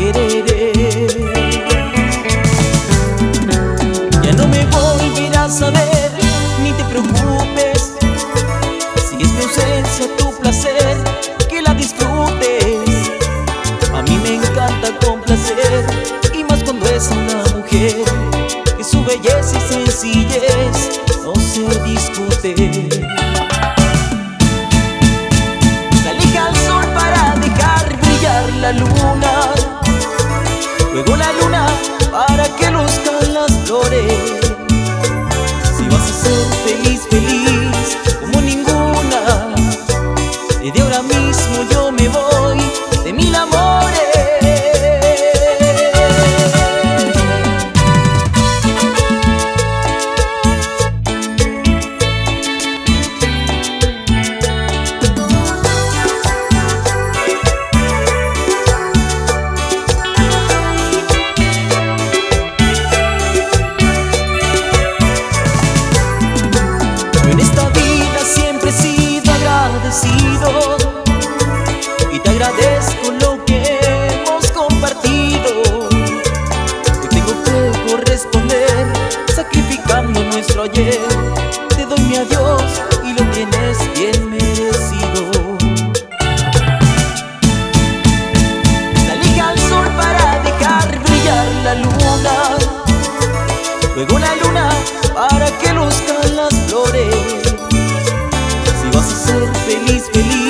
quereré. Ya no me volverás a ver, ni te preocupes. Si es mi ausencia tu placer, que la disfrutes. A mí me encanta complacer, y más cuando es una mujer que su belleza y sencillez no se discute. Salí al sol para dejar brillar la luna, luego la luna para que luzcan las flores. Si vas a ser feliz, feliz como ninguna, desde ahora mismo yo me voy de mil amores. Y te agradezco lo que hemos compartido. Hoy tengo que corresponder, sacrificando nuestro ayer. Te doy mi adiós y lo tienes bien merecido. Salí al sol para dejar brillar la luna, luego la luna para que luzcan las flores. Si vas a ser feliz, feliz